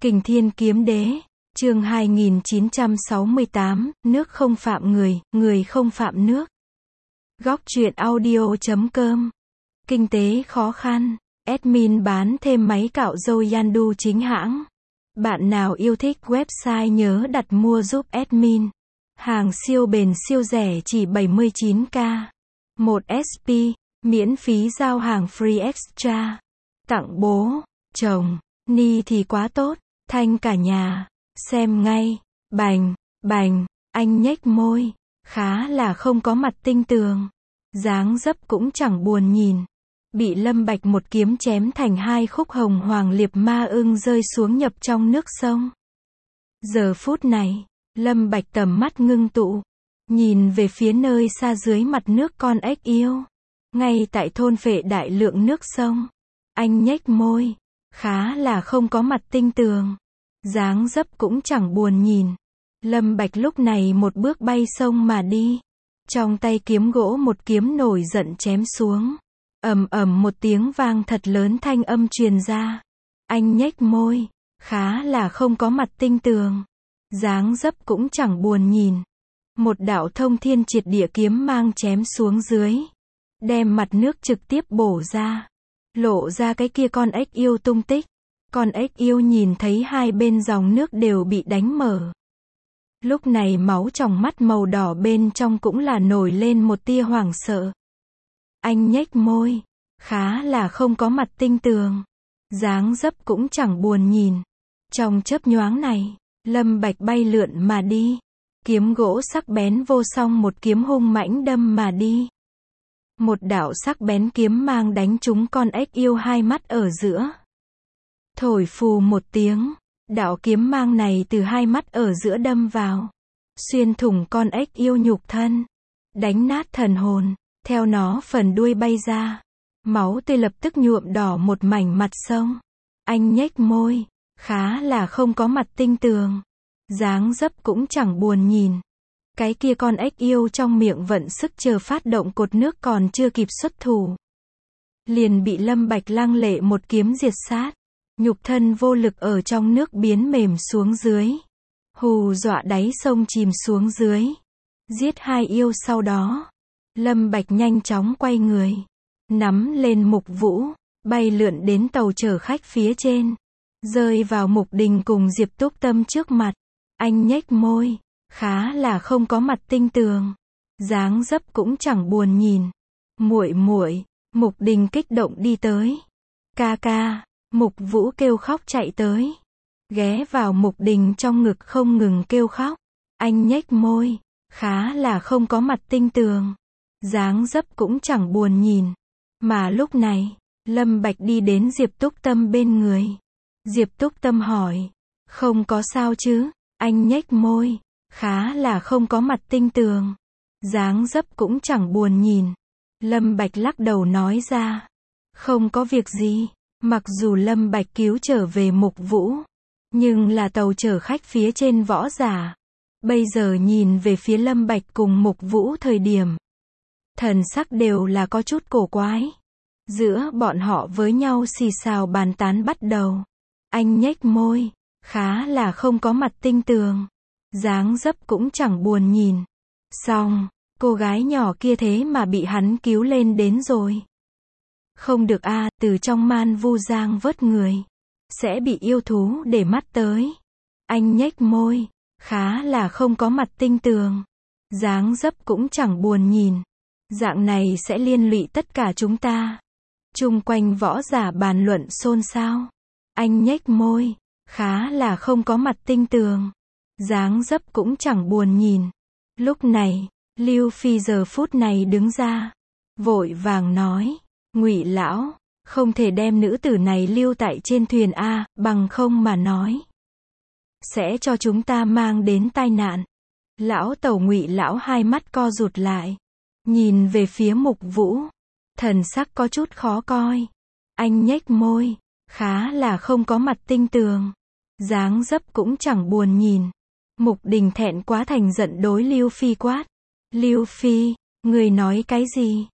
Kình Thiên Kiếm Đế, chương 2968, nước không phạm người, người không phạm nước. Góc truyện audio.com. Kinh tế khó khăn, admin bán thêm máy cạo râu Yandu chính hãng. Bạn nào yêu thích website nhớ đặt mua giúp admin. Hàng siêu bền siêu rẻ chỉ 79k. 1 SP, miễn phí giao hàng free extra. Tặng bố, chồng, ni thì quá tốt, thanh cả nhà. Xem ngay, bành, bành, anh nhếch môi, khá là không có mặt tinh tường. Dáng dấp cũng chẳng buồn nhìn. Bị Lâm Bạch một kiếm chém thành hai khúc, hồng hoàng liệp ma ưng rơi xuống nhập trong nước sông. Giờ phút này, Lâm Bạch tầm mắt ngưng tụ, nhìn về phía nơi xa dưới mặt nước con ếch yêu. Ngay tại thôn phệ đại lượng nước sông. Anh nhếch môi, khá là không có mặt tinh tường. Dáng dấp cũng chẳng buồn nhìn. Lâm Bạch lúc này một bước bay sông mà đi. Trong tay kiếm gỗ một kiếm nổi giận chém xuống. Ầm ầm một tiếng vang thật lớn, thanh âm truyền ra. Anh nhếch môi, khá là không có mặt tinh tường. Dáng dấp cũng chẳng buồn nhìn. Một đạo thông thiên triệt địa kiếm mang chém xuống dưới. Đem mặt nước trực tiếp bổ ra. Lộ ra cái kia con ếch yêu tung tích. Con ếch yêu nhìn thấy hai bên dòng nước đều bị đánh mở. Lúc này máu trong mắt màu đỏ bên trong cũng là nổi lên một tia hoảng sợ. Anh nhếch môi, khá là không có mặt tinh tường. Dáng dấp cũng chẳng buồn nhìn. Trong chớp nhoáng này, Lâm Bạch bay lượn mà đi. Kiếm gỗ sắc bén vô song một kiếm hung mãnh đâm mà đi. Một đạo sắc bén kiếm mang đánh trúng con ếch yêu hai mắt ở giữa. Thổi phù một tiếng, đạo kiếm mang này từ hai mắt ở giữa đâm vào, xuyên thủng con ếch yêu nhục thân, đánh nát thần hồn, theo nó phần đuôi bay ra. Máu tươi lập tức nhuộm đỏ một mảnh mặt sông. Anh nhếch môi, khá là không có mặt tinh tường. Dáng dấp cũng chẳng buồn nhìn. Cái kia con ếch yêu trong miệng vận sức chờ phát động cột nước còn chưa kịp xuất thủ. Liền bị Lâm Bạch lăng lệ một kiếm diệt sát. Nhục thân vô lực ở trong nước biến mềm xuống dưới. Hù dọa đáy sông chìm xuống dưới. Giết hai yêu sau đó. Lâm Bạch nhanh chóng quay người. Nắm lên Mục Vũ. Bay lượn đến tàu chở khách phía trên. Rơi vào Mục Đình cùng Diệp Túc Tâm trước mặt. Anh nhếch môi. Khá là không có mặt tinh tường. Dáng dấp cũng chẳng buồn nhìn. Muội muội, Mục Đình kích động đi tới. Ca ca. Mục Vũ kêu khóc chạy tới. Ghé vào Mục Đình trong ngực không ngừng kêu khóc. Anh nhếch môi. Khá là không có mặt tinh tường. Dáng dấp cũng chẳng buồn nhìn. Mà lúc này, Lâm Bạch đi đến Diệp Túc Tâm bên người. Diệp Túc Tâm hỏi. Không có sao chứ? Anh nhếch môi. Khá là không có mặt tinh tường. Dáng dấp cũng chẳng buồn nhìn. Lâm Bạch lắc đầu nói ra. Không có việc gì. Mặc dù Lâm Bạch cứu trở về Mục Vũ, nhưng là tàu chở khách phía trên võ giả. Bây giờ nhìn về phía Lâm Bạch cùng Mục Vũ thời điểm, thần sắc đều là có chút cổ quái. Giữa bọn họ với nhau xì xào bàn tán bắt đầu. Anh nhếch môi, khá là không có mặt tinh tường. Dáng dấp cũng chẳng buồn nhìn. Xong, cô gái nhỏ kia thế mà bị hắn cứu lên đến rồi. Không được a, từ trong man vu giang vớt người. Sẽ bị yêu thú để mắt tới. Anh nhếch môi. Khá là không có mặt tinh tường. Dáng dấp cũng chẳng buồn nhìn. Dạng này sẽ liên lụy tất cả chúng ta. Chung quanh võ giả bàn luận xôn xao. Anh nhếch môi. Khá là không có mặt tinh tường. Dáng dấp cũng chẳng buồn nhìn. Lúc này, Lưu Phi giờ phút này đứng ra. Vội vàng nói. Ngụy lão, không thể đem nữ tử này lưu tại trên thuyền a, bằng không mà nói sẽ cho chúng ta mang đến tai nạn. Lão tẩu Ngụy lão hai mắt co rụt lại, nhìn về phía Mục Vũ, thần sắc có chút khó coi. Anh nhếch môi, khá là không có mặt tinh tường. Dáng dấp cũng chẳng buồn nhìn. Mục Đình thẹn quá thành giận đối Lưu Phi quát. Lưu Phi, người nói cái gì?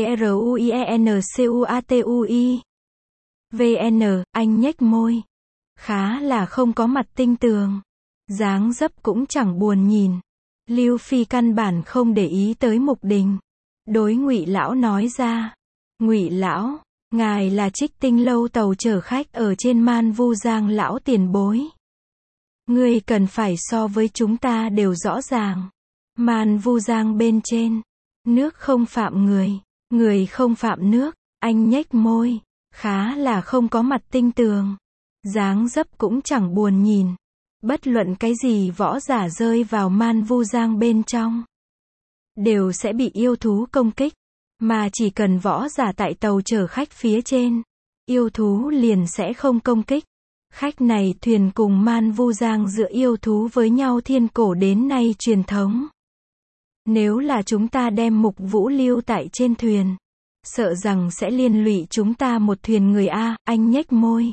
TRUIENCUATUI. VN, anh nhếch môi. khá là không có mặt tinh tường. Dáng dấp cũng chẳng buồn nhìn. Lưu Phi căn bản không để ý tới Mục Đình. Đối Ngụy lão nói ra. Ngụy lão, ngài là Trích Tinh lâu tàu chở khách ở trên Man Vu Giang lão tiền bối. Ngươi cần phải so với chúng ta đều rõ ràng. Man Vu Giang bên trên, nước không phạm người, người không phạm nước. Anh nhếch môi, khá là không có mặt tinh tường. Dáng dấp cũng chẳng buồn nhìn. Bất luận cái gì võ giả rơi vào Man Vu Giang bên trong, đều sẽ bị yêu thú công kích. Mà chỉ cần võ giả tại tàu chở khách phía trên, yêu thú liền sẽ không công kích. Khách này thuyền cùng Man Vu Giang giữa yêu thú với nhau thiên cổ đến nay truyền thống. Nếu là chúng ta đem Mục Vũ lưu tại trên thuyền, sợ rằng sẽ liên lụy chúng ta một thuyền người a. Anh nhếch môi,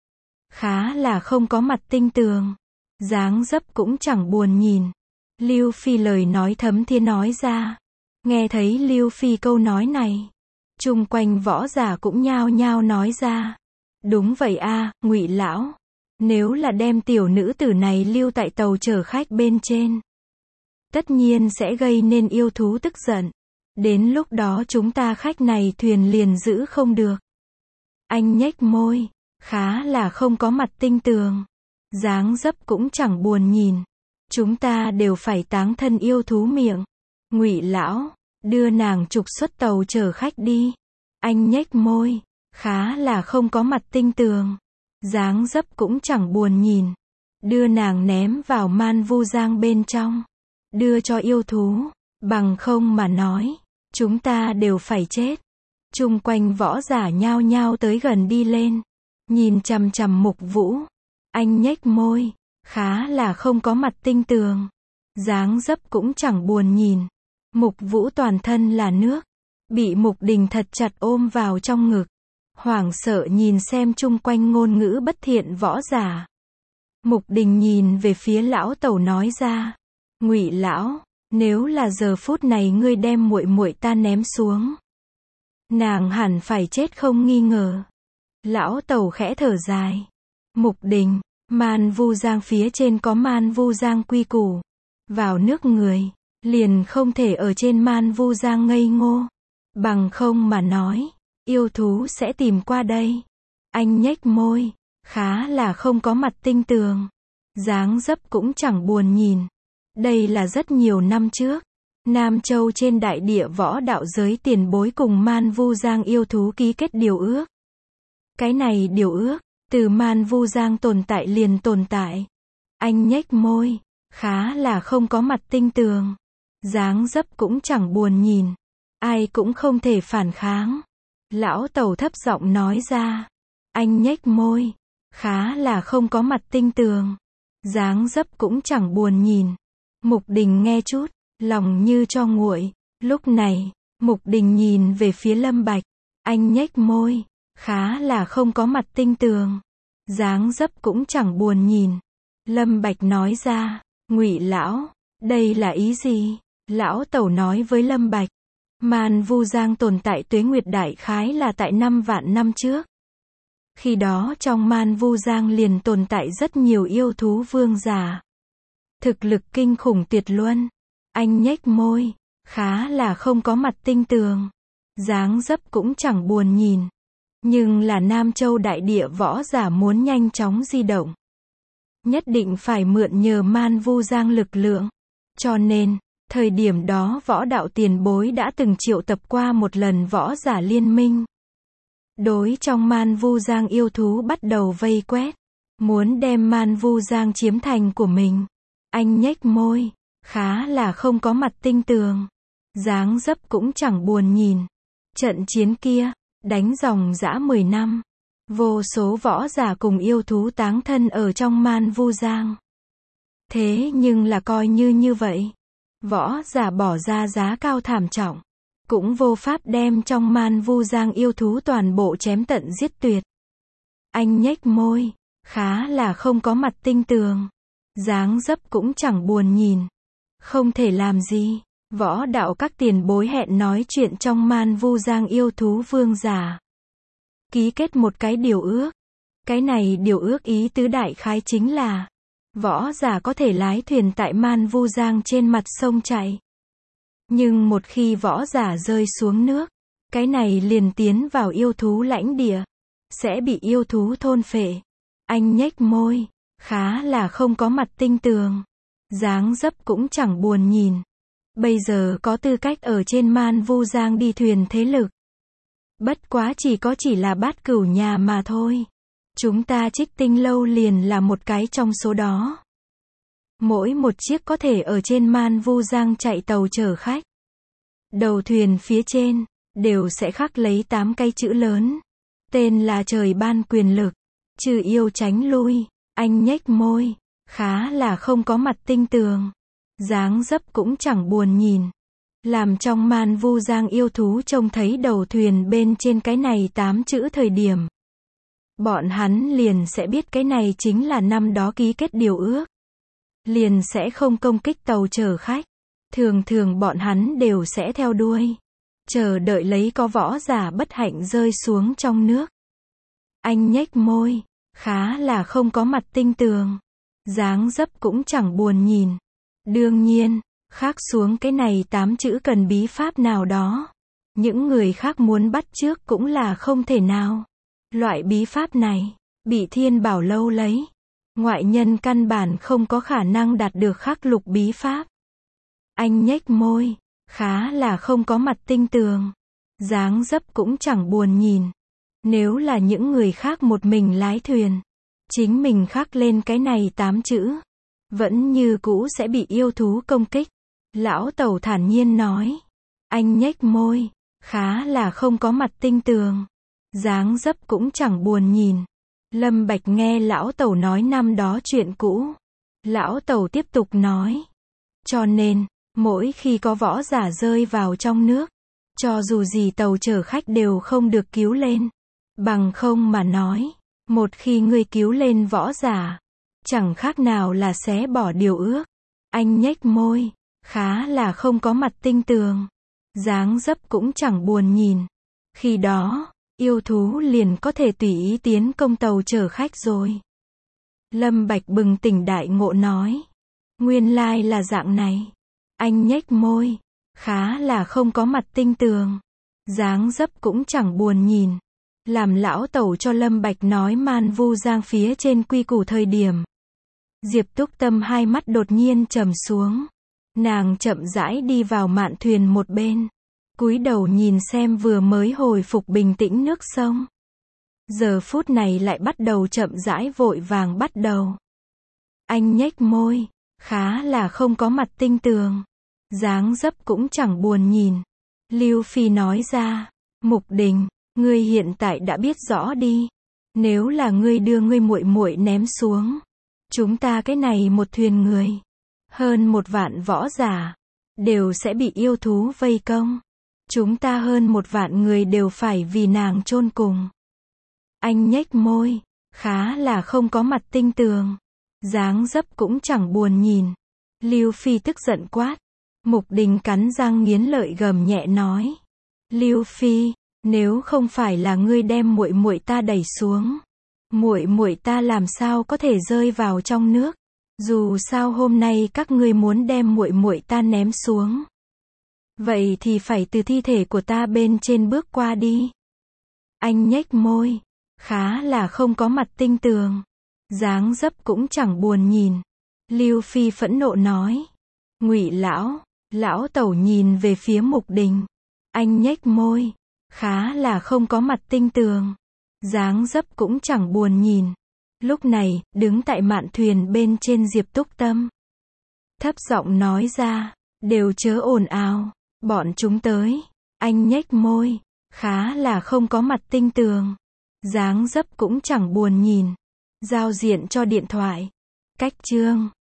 khá là không có mặt tinh tường. Dáng dấp cũng chẳng buồn nhìn. Lưu Phi lời nói thấm thía nói ra. Nghe thấy Lưu Phi câu nói này, chung quanh võ giả cũng nhao nhao nói ra. Đúng vậy a, Ngụy lão. Nếu là đem tiểu nữ tử này lưu tại tàu chở khách bên trên, tất nhiên sẽ gây nên yêu thú tức giận. Đến lúc đó chúng ta khách này thuyền liền giữ không được. Anh nhếch môi, khá là không có mặt tinh tường. Dáng dấp cũng chẳng buồn nhìn. Chúng ta đều phải táng thân yêu thú miệng. Ngụy lão, đưa nàng trục xuất tàu chở khách đi. Anh nhếch môi, khá là không có mặt tinh tường. Dáng dấp cũng chẳng buồn nhìn. Đưa nàng ném vào Man Vu Giang bên trong. Đưa cho yêu thú. Bằng không mà nói, chúng ta đều phải chết. Chung quanh võ giả nhao nhao tới gần đi lên. Nhìn chằm chằm Mục Vũ. Anh nhếch môi, khá là không có mặt tinh tường. Dáng dấp cũng chẳng buồn nhìn. Mục Vũ toàn thân là nước. Bị Mục Đình thật chặt ôm vào trong ngực. Hoảng sợ nhìn xem chung quanh ngôn ngữ bất thiện võ giả. Mục Đình nhìn về phía lão tẩu nói ra. Ngụy lão, nếu là giờ phút này ngươi đem muội muội ta ném xuống, nàng hẳn phải chết không nghi ngờ. Lão tẩu khẽ thở dài. Mục Đình, Man Vu Giang phía trên có Man Vu Giang quy củ. Vào nước người, liền không thể ở trên Man Vu Giang ngây ngô. Bằng không mà nói, yêu thú sẽ tìm qua đây. Anh nhếch môi, khá là không có mặt tinh tường. Dáng dấp cũng chẳng buồn nhìn. Đây là rất nhiều năm trước. Nam Châu trên đại địa võ đạo giới tiền bối cùng Man Vu Giang yêu thú ký kết điều ước. Cái này điều ước, từ Man Vu Giang tồn tại liền tồn tại. Anh nhếch môi, khá là không có mặt tinh tường. Dáng dấp cũng chẳng buồn nhìn. Ai cũng không thể phản kháng. Lão tẩu thấp giọng nói ra. Anh nhếch môi, khá là không có mặt tinh tường. Dáng dấp cũng chẳng buồn nhìn. Mục Đình nghe chút, lòng như cho nguội. Lúc này, Mục Đình nhìn về phía Lâm Bạch. Anh nhếch môi, khá là không có mặt tinh tường. Dáng dấp cũng chẳng buồn nhìn. Lâm Bạch nói ra. Ngụy lão, đây là ý gì? Lão tẩu nói với Lâm Bạch. Man Vu Giang tồn tại tuế nguyệt đại khái là tại 5 vạn năm trước. Khi đó trong Man Vu Giang liền tồn tại rất nhiều yêu thú vương giả. Thực lực kinh khủng tuyệt luân. Anh nhếch môi, khá là không có mặt tinh tường. Dáng dấp cũng chẳng buồn nhìn. Nhưng là Nam Châu đại địa võ giả muốn nhanh chóng di động, nhất định phải mượn nhờ Man Vu Giang lực lượng. Cho nên, thời điểm đó võ đạo tiền bối đã từng triệu tập qua một lần võ giả liên minh. Đối trong Man Vu Giang yêu thú bắt đầu vây quét. Muốn đem Man Vu Giang chiếm thành của mình. Anh nhếch môi, khá là không có mặt tinh tường. Dáng dấp cũng chẳng buồn nhìn. Trận chiến kia, đánh dòng dã 10 năm. Vô số võ giả cùng yêu thú táng thân ở trong Man Vu Giang. Thế nhưng là coi như vậy. Võ giả bỏ ra giá cao thảm trọng. Cũng vô pháp đem trong Man Vu Giang yêu thú toàn bộ chém tận giết tuyệt. Anh nhếch môi, khá là không có mặt tinh tường. Dáng dấp cũng chẳng buồn nhìn. Không thể làm gì. Võ đạo các tiền bối hẹn nói chuyện trong Man Vu Giang yêu thú vương giả. Ký kết một cái điều ước. Cái này điều ước ý tứ đại khái chính là, võ giả có thể lái thuyền tại Man Vu Giang trên mặt sông chạy. Nhưng một khi võ giả rơi xuống nước, cái này liền tiến vào yêu thú lãnh địa, sẽ bị yêu thú thôn phệ. Anh nhếch môi, khá là không có mặt tinh tường. Dáng dấp cũng chẳng buồn nhìn. Bây giờ có tư cách ở trên Man Vu Giang đi thuyền thế lực. Bất quá chỉ là Bát Cửu nhà mà thôi. Chúng ta Trích Tinh Lâu liền là một cái trong số đó. Mỗi một chiếc có thể ở trên Man Vu Giang chạy tàu chở khách. Đầu thuyền phía trên, đều sẽ khắc lấy 8 cái chữ lớn. Tên là trời ban quyền lực, trừ yêu tránh lui. Anh nhếch môi, khá là không có mặt tinh tường. Dáng dấp cũng chẳng buồn nhìn. Làm trong Man Vu Giang yêu thú trông thấy đầu thuyền bên trên cái này 8 chữ thời điểm. Bọn hắn liền sẽ biết cái này chính là năm đó ký kết điều ước. Liền sẽ không công kích tàu chở khách. Thường thường bọn hắn đều sẽ theo đuôi. Chờ đợi lấy có võ giả bất hạnh rơi xuống trong nước. Anh nhếch môi, khá là không có mặt tinh tường. Dáng dấp cũng chẳng buồn nhìn. Đương nhiên, khắc xuống cái này 8 chữ cần bí pháp nào đó. Những người khác muốn bắt chước cũng là không thể nào. Loại bí pháp này, bị Thiên Bảo Lâu lấy. Ngoại nhân căn bản không có khả năng đạt được khắc lục bí pháp. Anh nhếch môi, khá là không có mặt tinh tường. Dáng dấp cũng chẳng buồn nhìn. Nếu là những người khác một mình lái thuyền, chính mình khắc lên cái này 8 chữ, vẫn như cũ sẽ bị yêu thú công kích. Lão Tẩu thản nhiên nói. Anh nhếch môi, khá là không có mặt tinh tường. Dáng dấp cũng chẳng buồn nhìn. Lâm Bạch nghe Lão Tẩu nói năm đó chuyện cũ. Lão Tẩu tiếp tục nói. Cho nên, mỗi khi có võ giả rơi vào trong nước, cho dù gì tàu chở khách đều không được cứu lên. Bằng không mà nói, một khi ngươi cứu lên võ giả, chẳng khác nào là xé bỏ điều ước. Anh nhếch môi, khá là không có mặt tinh tường. Dáng dấp cũng chẳng buồn nhìn. Khi đó, yêu thú liền có thể tùy ý tiến công tàu chở khách rồi. Lâm Bạch bừng tỉnh đại ngộ nói. Nguyên lai là dạng này. Anh nhếch môi, khá là không có mặt tinh tường. Dáng dấp cũng chẳng buồn nhìn. Làm Lão Tẩu cho Lâm Bạch nói Man Vu Giang phía trên quy củ thời điểm. Diệp Túc Tâm hai mắt đột nhiên trầm xuống. Nàng chậm rãi đi vào mạn thuyền một bên. Cúi đầu nhìn xem vừa mới hồi phục bình tĩnh nước sông. Giờ phút này lại bắt đầu chậm rãi vội vàng bắt đầu. Anh nhếch môi, khá là không có mặt tinh tường. Dáng dấp cũng chẳng buồn nhìn. Lưu Phi nói ra. Mục Đình, ngươi hiện tại đã biết rõ đi. Nếu là ngươi đưa ngươi muội muội ném xuống, chúng ta cái này một thuyền người, hơn 1 vạn võ giả, đều sẽ bị yêu thú vây công. Chúng ta hơn 1 vạn người đều phải vì nàng chôn cùng. Anh nhếch môi, khá là không có mặt tinh tường. Dáng dấp cũng chẳng buồn nhìn. Lưu Phi tức giận quát. Mục Đình cắn răng nghiến lợi gầm nhẹ nói. Lưu Phi, nếu không phải là ngươi đem muội muội ta đẩy xuống, muội muội ta làm sao có thể rơi vào trong nước? Dù sao hôm nay các ngươi muốn đem muội muội ta ném xuống, vậy thì phải từ thi thể của ta bên trên bước qua đi. Anh nhếch môi, khá là không có mặt tinh tường. Dáng dấp cũng chẳng buồn nhìn. Lưu Phi phẫn nộ nói. Ngụy lão, Lão Tẩu nhìn về phía Mục Đình. Anh nhếch môi, khá là không có mặt tinh tường. Dáng dấp cũng chẳng buồn nhìn. Lúc này, đứng tại mạn thuyền bên trên Diệp Túc Tâm, thấp giọng nói ra. Đều chớ ồn ào, bọn chúng tới. Anh nhếch môi, khá là không có mặt tinh tường. Dáng dấp cũng chẳng buồn nhìn. Giao diện cho điện thoại. Cách chương